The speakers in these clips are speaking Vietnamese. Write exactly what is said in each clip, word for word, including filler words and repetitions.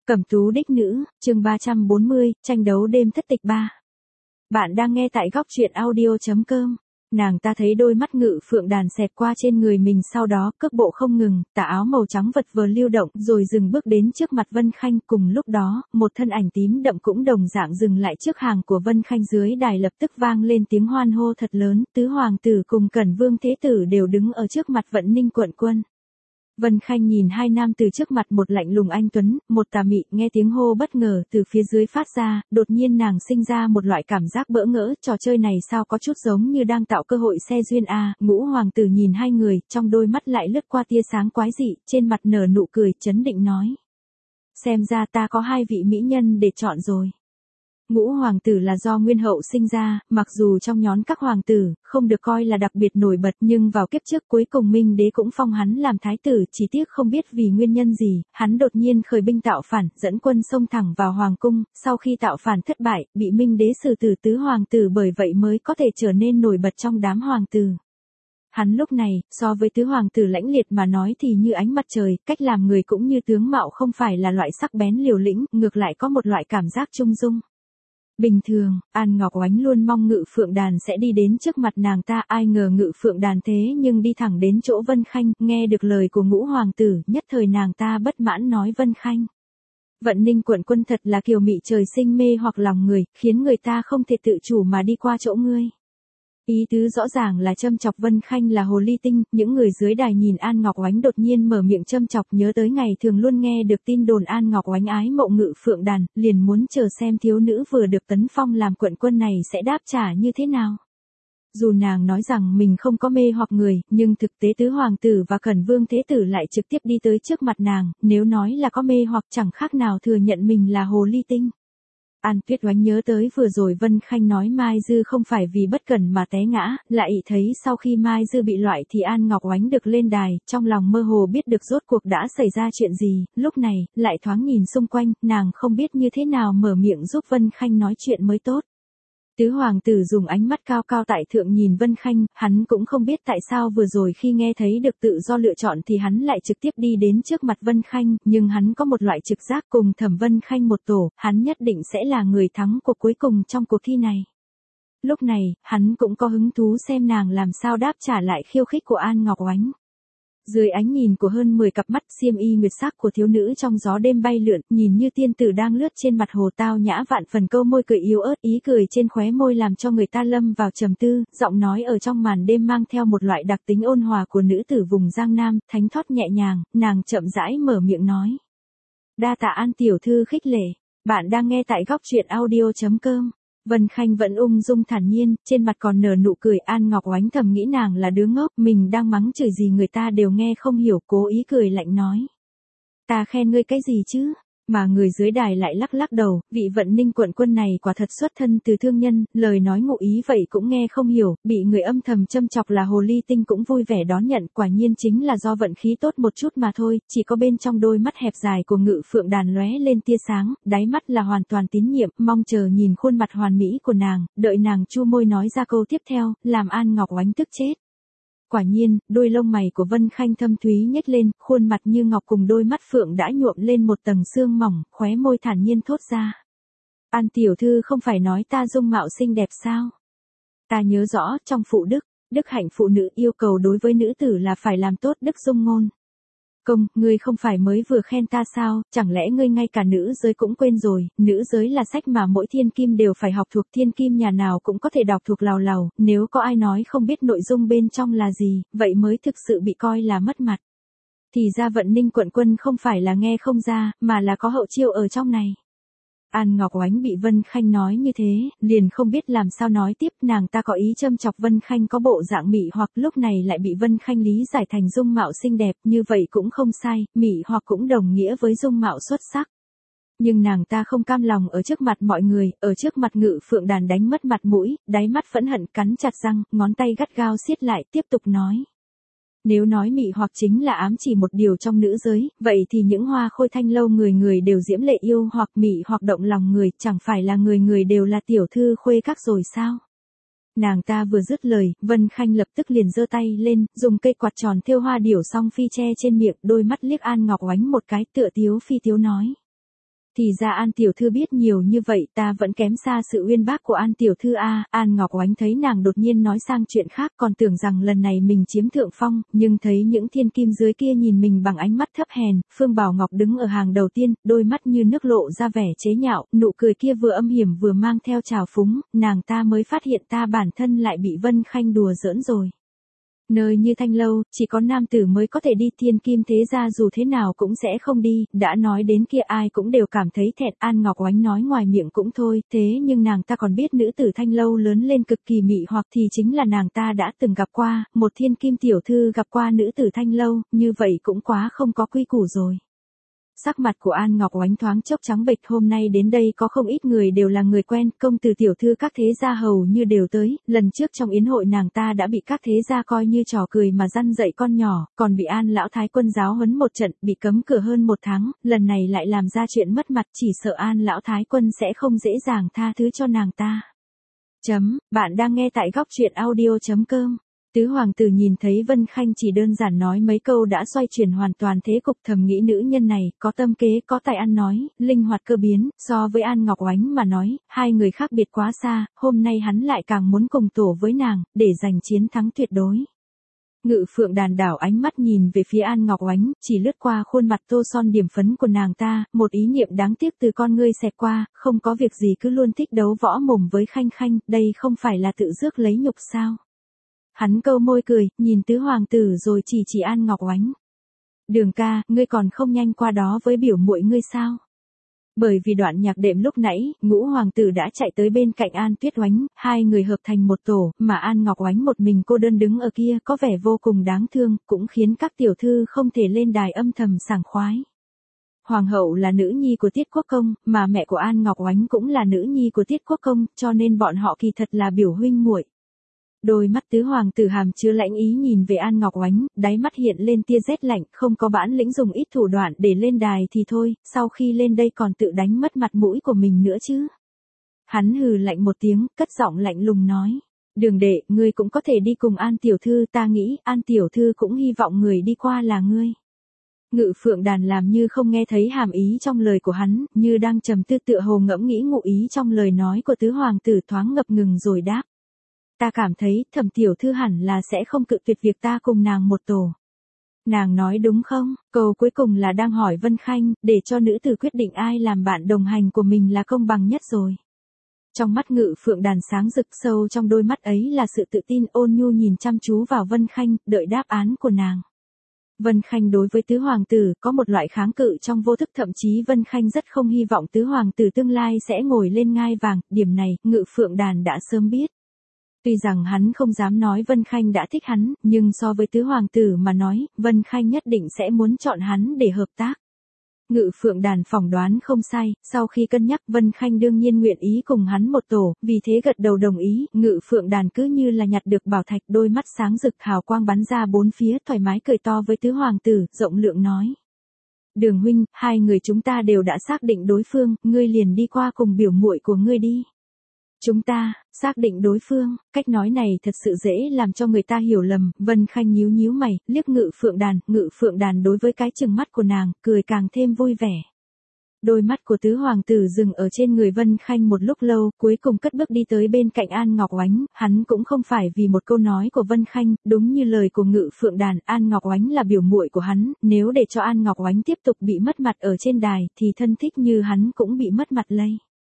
Cẩm tú đích nữ, chương ba trăm bốn mươi, tranh đấu đêm thất tịch ba. Bạn đang nghe tại góc truyện audio.com. Nàng ta thấy đôi mắt Ngự Phượng Đàn xẹt qua trên người mình, sau đó cước bộ không ngừng, tà áo màu trắng vật vờ lưu động, rồi dừng bước đến trước mặt Vân Khanh. Cùng lúc đó, một thân ảnh tím đậm cũng đồng dạng dừng lại trước hàng của Vân Khanh. Dưới đài lập tức vang lên tiếng hoan hô thật lớn, tứ hoàng tử cùng Cẩn Vương Thế Tử đều đứng ở trước mặt Vận Ninh quận quân. Vân Khanh nhìn hai nam từ trước mặt, một lạnh lùng anh tuấn, một tà mị. Nghe tiếng hô bất ngờ từ phía dưới phát ra, đột nhiên nàng sinh ra một loại cảm giác bỡ ngỡ, trò chơi này sao có chút giống như đang tạo cơ hội xe duyên a. À. Ngũ hoàng tử nhìn hai người, trong đôi mắt lại lướt qua tia sáng quái dị, trên mặt nở nụ cười, chấn định nói: xem ra ta có hai vị mỹ nhân để chọn rồi. Ngũ hoàng tử là do Nguyên hậu sinh ra, mặc dù trong nhóm các hoàng tử, không được coi là đặc biệt nổi bật, nhưng vào kiếp trước cuối cùng Minh đế cũng phong hắn làm thái tử, chỉ tiếc không biết vì nguyên nhân gì, hắn đột nhiên khởi binh tạo phản, dẫn quân xông thẳng vào hoàng cung, sau khi tạo phản thất bại, bị Minh đế xử tử tứ hoàng tử, bởi vậy mới có thể trở nên nổi bật trong đám hoàng tử. Hắn lúc này, so với tứ hoàng tử lãnh liệt mà nói thì như ánh mặt trời, cách làm người cũng như tướng mạo không phải là loại sắc bén liều lĩnh, ngược lại có một loại cảm giác trung dung. Bình thường, An Ngọc Oánh luôn mong Ngự Phượng Đàn sẽ đi đến trước mặt nàng ta, ai ngờ Ngự Phượng Đàn thế nhưng đi thẳng đến chỗ Vân Khanh, nghe được lời của ngũ hoàng tử, nhất thời nàng ta bất mãn nói: Vân Khanh, Vận Ninh quận quân thật là kiều mị trời sinh mê hoặc lòng người, khiến người ta không thể tự chủ mà đi qua chỗ ngươi. Ý tứ rõ ràng là châm chọc Vân Khanh là hồ ly tinh. Những người dưới đài nhìn An Ngọc Oánh đột nhiên mở miệng châm chọc, nhớ tới ngày thường luôn nghe được tin đồn An Ngọc Oánh ái mộ Ngự Phượng Đàn, liền muốn chờ xem thiếu nữ vừa được tấn phong làm quận quân này sẽ đáp trả như thế nào. Dù nàng nói rằng mình không có mê hoặc người, nhưng thực tế tứ hoàng tử và Cẩn Vương Thế Tử lại trực tiếp đi tới trước mặt nàng, nếu nói là có mê hoặc chẳng khác nào thừa nhận mình là hồ ly tinh. An Tuyết Oánh nhớ tới vừa rồi Vân Khanh nói Mai Dư không phải vì bất cẩn mà té ngã, lại thấy sau khi Mai Dư bị loại thì An Ngọc Oánh được lên đài, trong lòng mơ hồ biết được rốt cuộc đã xảy ra chuyện gì, lúc này, lại thoáng nhìn xung quanh, nàng không biết như thế nào mở miệng giúp Vân Khanh nói chuyện mới tốt. Tứ hoàng tử dùng ánh mắt cao cao tại thượng nhìn Vân Khanh, hắn cũng không biết tại sao vừa rồi khi nghe thấy được tự do lựa chọn thì hắn lại trực tiếp đi đến trước mặt Vân Khanh, nhưng hắn có một loại trực giác cùng Thẩm Vân Khanh một tổ, hắn nhất định sẽ là người thắng cuộc cuối cùng trong cuộc thi này. Lúc này, hắn cũng có hứng thú xem nàng làm sao đáp trả lại khiêu khích của An Ngọc Oánh. Dưới ánh nhìn của hơn mười cặp mắt xiêm y nguyệt sắc của thiếu nữ trong gió đêm bay lượn, nhìn như tiên tử đang lướt trên mặt hồ, tao nhã vạn phần, câu môi cười yếu ớt, ý cười trên khóe môi làm cho người ta lâm vào trầm tư, giọng nói ở trong màn đêm mang theo một loại đặc tính ôn hòa của nữ tử vùng Giang Nam, thánh thót nhẹ nhàng, nàng chậm rãi mở miệng nói: đa tạ An tiểu thư khích lệ. Bạn đang nghe tại góc truyện audio.com. Vân Khanh vẫn ung dung thản nhiên, trên mặt còn nở nụ cười. An Ngọc Oánh thầm nghĩ nàng là đứa ngốc, mình đang mắng chửi gì người ta đều nghe không hiểu, cố ý cười lạnh nói: ta khen ngươi cái gì chứ? Mà người dưới đài lại lắc lắc đầu, vị Vận Ninh quận quân này quả thật xuất thân từ thương nhân, lời nói ngụ ý vậy cũng nghe không hiểu, bị người âm thầm châm chọc là hồ ly tinh cũng vui vẻ đón nhận, quả nhiên chính là do vận khí tốt một chút mà thôi. Chỉ có bên trong đôi mắt hẹp dài của Ngự Phượng Đàn lóe lên tia sáng, đáy mắt là hoàn toàn tín nhiệm, mong chờ nhìn khuôn mặt hoàn mỹ của nàng, đợi nàng chu môi nói ra câu tiếp theo, làm An Ngọc Oánh tức chết. Quả nhiên, đôi lông mày của Vân Khanh thâm thúy nhếch lên, khuôn mặt như ngọc cùng đôi mắt phượng đã nhuộm lên một tầng sương mỏng, khóe môi thản nhiên thốt ra: An tiểu thư không phải nói ta dung mạo xinh đẹp sao? Ta nhớ rõ, trong phụ đức, đức hạnh phụ nữ yêu cầu đối với nữ tử là phải làm tốt đức dung ngôn. Công, ngươi không phải mới vừa khen ta sao, chẳng lẽ ngươi ngay cả nữ giới cũng quên rồi? Nữ giới là sách mà mỗi thiên kim đều phải học thuộc, thiên kim nhà nào cũng có thể đọc thuộc lào lào, nếu có ai nói không biết nội dung bên trong là gì, vậy mới thực sự bị coi là mất mặt. Thì ra Vận Ninh quận quân không phải là nghe không ra, mà là có hậu chiêu ở trong này. An Ngọc Oánh bị Vân Khanh nói như thế, liền không biết làm sao nói tiếp, nàng ta có ý châm chọc Vân Khanh có bộ dạng mị hoặc, lúc này lại bị Vân Khanh lý giải thành dung mạo xinh đẹp, như vậy cũng không sai, mị hoặc cũng đồng nghĩa với dung mạo xuất sắc. Nhưng nàng ta không cam lòng ở trước mặt mọi người, ở trước mặt Ngự Phượng Đàn đánh mất mặt mũi, đáy mắt phẫn hận cắn chặt răng, ngón tay gắt gao siết lại, tiếp tục nói: nếu nói mị hoặc chính là ám chỉ một điều trong nữ giới, vậy thì những hoa khôi thanh lâu người người đều diễm lệ yêu hoặc mị hoặc động lòng người, chẳng phải là người người đều là tiểu thư khuê các rồi sao? Nàng ta vừa dứt lời, Vân Khanh lập tức liền giơ tay lên, dùng cây quạt tròn thêu hoa điểu song phi che trên miệng, đôi mắt liếc An Ngọc Oánh một cái, tựa tiếu phi tiếu nói: Thì ra An tiểu thư biết nhiều như vậy, ta vẫn kém xa sự uyên bác của An tiểu thư a. An Ngọc Oánh thấy nàng đột nhiên nói sang chuyện khác, còn tưởng rằng lần này mình chiếm thượng phong, nhưng thấy những thiên kim dưới kia nhìn mình bằng ánh mắt thấp hèn. Phương Bảo Ngọc đứng ở hàng đầu tiên, đôi mắt như nước lộ ra vẻ chế nhạo, nụ cười kia vừa âm hiểm vừa mang theo trào phúng, nàng ta mới phát hiện ta bản thân lại bị Vân Khanh đùa giỡn rồi. Nơi như Thanh Lâu, chỉ có nam tử mới có thể đi, thiên kim thế gia dù thế nào cũng sẽ không đi, đã nói đến kia ai cũng đều cảm thấy thẹn. An Ngọc Oánh nói ngoài miệng cũng thôi, thế nhưng nàng ta còn biết nữ tử Thanh Lâu lớn lên cực kỳ mị hoặc thì chính là nàng ta đã từng gặp qua, một thiên kim tiểu thư gặp qua nữ tử Thanh Lâu, như vậy cũng quá không có quy củ rồi. Sắc mặt của An Ngọc Oánh thoáng chốc trắng bệch, hôm nay đến đây có không ít người đều là người quen, công tử tiểu thư các thế gia hầu như đều tới, lần trước trong yến hội nàng ta đã bị các thế gia coi như trò cười mà răn dạy con nhỏ, còn bị An lão thái quân giáo huấn một trận, bị cấm cửa hơn một tháng, lần này lại làm ra chuyện mất mặt, chỉ sợ An lão thái quân sẽ không dễ dàng tha thứ cho nàng ta. Chấm, bạn đang nghe tại góc truyện audio chấm com. Tứ hoàng tử nhìn thấy Vân Khanh chỉ đơn giản nói mấy câu đã xoay chuyển hoàn toàn thế cục, thầm nghĩ nữ nhân này, có tâm kế, có tài ăn nói, linh hoạt cơ biến, so với An Ngọc Oánh mà nói, hai người khác biệt quá xa, hôm nay hắn lại càng muốn cùng tổ với nàng, để giành chiến thắng tuyệt đối. Ngự Phượng Đàn đảo ánh mắt nhìn về phía An Ngọc Oánh, chỉ lướt qua khuôn mặt tô son điểm phấn của nàng ta, một ý niệm đáng tiếc từ con ngươi xẹt qua, không có việc gì cứ luôn thích đấu võ mồm với Khanh Khanh, đây không phải là tự rước lấy nhục sao? Hắn câu môi cười, nhìn tứ hoàng tử rồi chỉ chỉ An Ngọc Oánh. Đường ca, ngươi còn không nhanh qua đó với biểu muội ngươi sao? Bởi vì đoạn nhạc đệm lúc nãy, ngũ hoàng tử đã chạy tới bên cạnh An Tuyết Oánh, hai người hợp thành một tổ, mà An Ngọc Oánh một mình cô đơn đứng ở kia có vẻ vô cùng đáng thương, cũng khiến các tiểu thư không thể lên đài âm thầm sảng khoái. Hoàng hậu là nữ nhi của Tiết Quốc Công, mà mẹ của An Ngọc Oánh cũng là nữ nhi của Tiết Quốc Công, cho nên bọn họ kỳ thật là biểu huynh muội. Đôi mắt tứ hoàng tử hàm chứa lãnh ý nhìn về An Ngọc Oánh, đáy mắt hiện lên tia rét lạnh, không có bản lĩnh dùng ít thủ đoạn để lên đài thì thôi, sau khi lên đây còn tự đánh mất mặt mũi của mình nữa chứ. Hắn hừ lạnh một tiếng, cất giọng lạnh lùng nói. Đường đệ, ngươi cũng có thể đi cùng An tiểu thư, ta nghĩ An tiểu thư cũng hy vọng người đi qua là ngươi. Ngự Phượng Đàn làm như không nghe thấy hàm ý trong lời của hắn, như đang trầm tư tựa hồ ngẫm nghĩ ngụ ý trong lời nói của tứ hoàng tử, thoáng ngập ngừng rồi đáp. Ta cảm thấy Thẩm tiểu thư hẳn là sẽ không cự tuyệt việc ta cùng nàng một tổ. Nàng nói đúng không? Câu cuối cùng là đang hỏi Vân Khanh, để cho nữ tử quyết định ai làm bạn đồng hành của mình là công bằng nhất rồi. Trong mắt Ngự Phượng Đàn sáng rực, sâu trong đôi mắt ấy là sự tự tin, ôn nhu nhìn chăm chú vào Vân Khanh, đợi đáp án của nàng. Vân Khanh đối với tứ hoàng tử có một loại kháng cự trong vô thức, thậm chí Vân Khanh rất không hy vọng tứ hoàng tử tương lai sẽ ngồi lên ngai vàng, điểm này Ngự Phượng Đàn đã sớm biết. Tuy rằng hắn không dám nói Vân Khanh đã thích hắn, nhưng so với tứ hoàng tử mà nói, Vân Khanh nhất định sẽ muốn chọn hắn để hợp tác. Ngự Phượng Đàn phỏng đoán không sai, sau khi cân nhắc Vân Khanh đương nhiên nguyện ý cùng hắn một tổ, vì thế gật đầu đồng ý, Ngự Phượng Đàn cứ như là nhặt được bảo thạch, đôi mắt sáng rực hào quang bắn ra bốn phía, thoải mái cười to với tứ hoàng tử, rộng lượng nói. Đường huynh, hai người chúng ta đều đã xác định đối phương, ngươi liền đi qua cùng biểu muội của ngươi đi. Chúng ta, xác định đối phương, cách nói này thật sự dễ làm cho người ta hiểu lầm, Vân Khanh nhíu nhíu mày, liếc Ngự Phượng Đàn, Ngự Phượng Đàn đối với cái chừng mắt của nàng, cười càng thêm vui vẻ. Đôi mắt của tứ hoàng tử dừng ở trên người Vân Khanh một lúc lâu, cuối cùng cất bước đi tới bên cạnh An Ngọc Oánh, hắn cũng không phải vì một câu nói của Vân Khanh, đúng như lời của Ngự Phượng Đàn, An Ngọc Oánh là biểu muội của hắn, nếu để cho An Ngọc Oánh tiếp tục bị mất mặt ở trên đài, thì thân thích như hắn cũng bị mất mặt lây.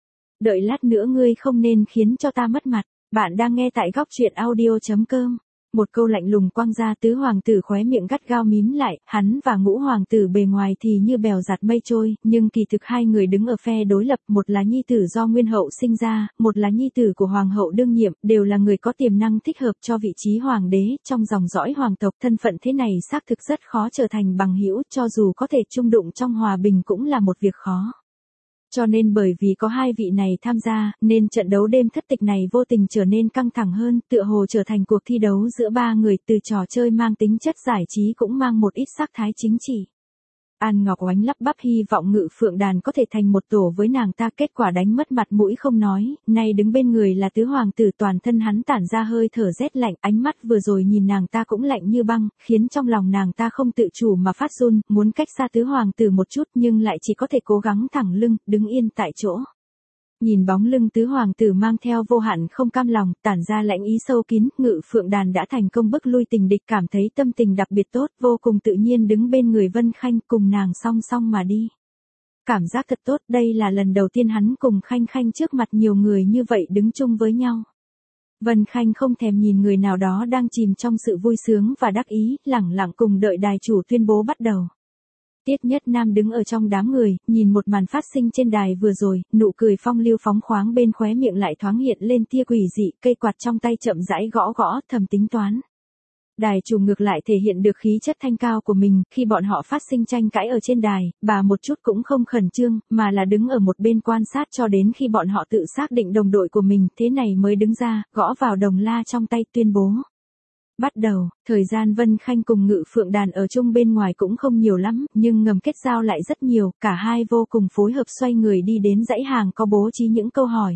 Đợi lát nữa ngươi không nên khiến cho ta mất mặt. Bạn đang nghe tại góc truyện audio chấm com. Một câu lạnh lùng quăng ra, tứ hoàng tử khóe miệng gắt gao mím lại, hắn và ngũ hoàng tử bề ngoài thì như bèo giặt mây trôi, nhưng kỳ thực hai người đứng ở phe đối lập, một là nhi tử do Nguyên hậu sinh ra, một là nhi tử của hoàng hậu đương nhiệm, đều là người có tiềm năng thích hợp cho vị trí hoàng đế, trong dòng dõi hoàng tộc, thân phận thế này xác thực rất khó trở thành bằng hữu, cho dù có thể chung đụng trong hòa bình cũng là một việc khó. Cho nên bởi vì có hai vị này tham gia, nên trận đấu đêm thất tịch này vô tình trở nên căng thẳng hơn, tựa hồ trở thành cuộc thi đấu giữa ba người, từ trò chơi mang tính chất giải trí cũng mang một ít sắc thái chính trị. An Ngọc Oánh lắp bắp hy vọng Ngự Phượng Đàn có thể thành một tổ với nàng ta, kết quả đánh mất mặt mũi không nói, nay đứng bên người là tứ hoàng tử, toàn thân hắn tản ra hơi thở rét lạnh, ánh mắt vừa rồi nhìn nàng ta cũng lạnh như băng, khiến trong lòng nàng ta không tự chủ mà phát run, muốn cách xa tứ hoàng tử một chút nhưng lại chỉ có thể cố gắng thẳng lưng, đứng yên tại chỗ. Nhìn bóng lưng tứ hoàng tử mang theo vô hạn không cam lòng, tản ra lãnh ý sâu kín, Ngự Phượng Đàn đã thành công bức lui tình địch, cảm thấy tâm tình đặc biệt tốt, vô cùng tự nhiên đứng bên người Vân Khanh, cùng nàng song song mà đi. Cảm giác thật tốt, đây là lần đầu tiên hắn cùng Khanh Khanh trước mặt nhiều người như vậy đứng chung với nhau. Vân Khanh không thèm nhìn người nào đó đang chìm trong sự vui sướng và đắc ý, lẳng lặng cùng đợi đài chủ tuyên bố bắt đầu. Tiết Nhất Nam đứng ở trong đám người, nhìn một màn phát sinh trên đài vừa rồi, nụ cười phong lưu phóng khoáng bên khóe miệng lại thoáng hiện lên tia quỷ dị, cây quạt trong tay chậm rãi gõ gõ, thầm tính toán. Đài chủ ngược lại thể hiện được khí chất thanh cao của mình, khi bọn họ phát sinh tranh cãi ở trên đài, bà một chút cũng không khẩn trương, mà là đứng ở một bên quan sát cho đến khi bọn họ tự xác định đồng đội của mình, thế này mới đứng ra, gõ vào đồng la trong tay tuyên bố. Bắt đầu, thời gian Vân Khanh cùng Ngự Phượng Đàn ở chung bên ngoài cũng không nhiều lắm, nhưng ngầm kết giao lại rất nhiều, cả hai vô cùng phối hợp xoay người đi đến dãy hàng có bố trí những câu hỏi.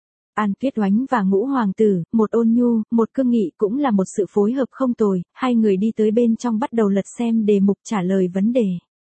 An Tuyết Oánh và Ngũ Hoàng tử, một ôn nhu, một cương nghị cũng là một sự phối hợp không tồi, hai người đi tới bên trong bắt đầu lật xem đề mục trả lời vấn đề.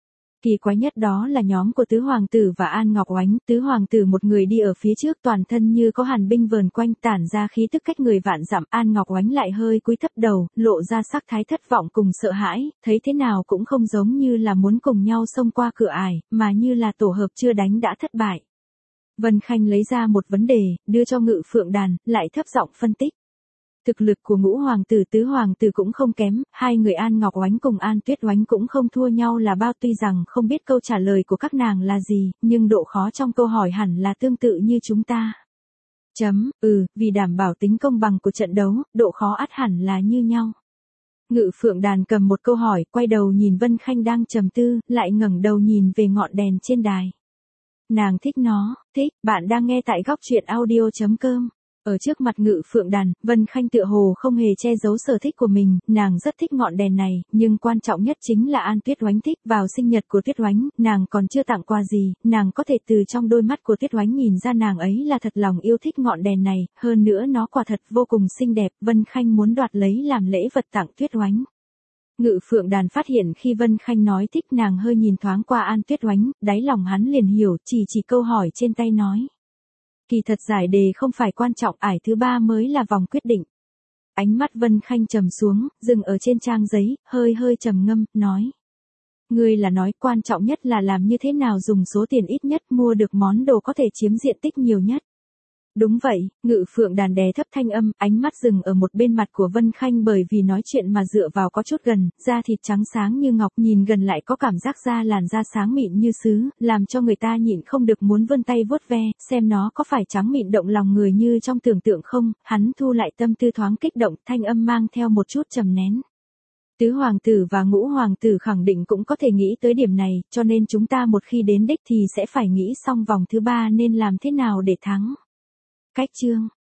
Kỳ quái nhất đó là nhóm của Tứ Hoàng tử và An Ngọc Oánh, Tứ Hoàng tử một người đi ở phía trước toàn thân như có hàn binh vờn quanh tản ra khí tức cách người vạn dặm, An Ngọc Oánh lại hơi cúi thấp đầu, lộ ra sắc thái thất vọng cùng sợ hãi, thấy thế nào cũng không giống như là muốn cùng nhau xông qua cửa ải, mà như là tổ hợp chưa đánh đã thất bại. Vân Khanh lấy ra một vấn đề, đưa cho Ngự Phượng Đàn, lại thấp giọng phân tích. Thực lực của Ngũ Hoàng tử Tứ Hoàng tử cũng không kém, hai người An Ngọc Oánh cùng An Tuyết Oánh cũng không thua nhau là bao, tuy rằng không biết câu trả lời của các nàng là gì, nhưng độ khó trong câu hỏi hẳn là tương tự như chúng ta. Chấm, ừ, vì đảm bảo tính công bằng của trận đấu, độ khó ắt hẳn là như nhau. Ngự Phượng Đàn cầm một câu hỏi, quay đầu nhìn Vân Khanh đang trầm tư, lại ngẩng đầu nhìn về ngọn đèn trên đài. Nàng thích nó, thích, bạn đang nghe tại góc truyện audio chấm com. Ở trước mặt Ngự Phượng Đàn, Vân Khanh tựa hồ không hề che giấu sở thích của mình, nàng rất thích ngọn đèn này, nhưng quan trọng nhất chính là An Tuyết Oánh thích, vào sinh nhật của Tuyết Oánh, nàng còn chưa tặng quà gì, nàng có thể từ trong đôi mắt của Tuyết Oánh nhìn ra nàng ấy là thật lòng yêu thích ngọn đèn này, hơn nữa nó quả thật vô cùng xinh đẹp, Vân Khanh muốn đoạt lấy làm lễ vật tặng Tuyết Oánh. Ngự Phượng Đàn phát hiện khi Vân Khanh nói thích nàng hơi nhìn thoáng qua An Tuyết Oánh, đáy lòng hắn liền hiểu, chỉ chỉ câu hỏi trên tay nói. Kỳ thật giải đề không phải quan trọng, ải thứ ba mới là vòng quyết định. Ánh mắt Vân Khanh trầm xuống, dừng ở trên trang giấy, hơi hơi trầm ngâm, nói. Ngươi là nói quan trọng nhất là làm như thế nào dùng số tiền ít nhất mua được món đồ có thể chiếm diện tích nhiều nhất. Đúng vậy, Ngự Phượng Đàn đè thấp thanh âm, ánh mắt dừng ở một bên mặt của Vân Khanh bởi vì nói chuyện mà dựa vào có chút gần, da thịt trắng sáng như ngọc, nhìn gần lại có cảm giác da làn da sáng mịn như sứ, làm cho người ta nhịn không được muốn vươn tay vuốt ve, xem nó có phải trắng mịn động lòng người như trong tưởng tượng không, hắn thu lại tâm tư thoáng kích động, thanh âm mang theo một chút trầm nén. Tứ Hoàng tử và Ngũ Hoàng tử khẳng định cũng có thể nghĩ tới điểm này, cho nên chúng ta một khi đến đích thì sẽ phải nghĩ xong vòng thứ ba nên làm thế nào để thắng. Cách chương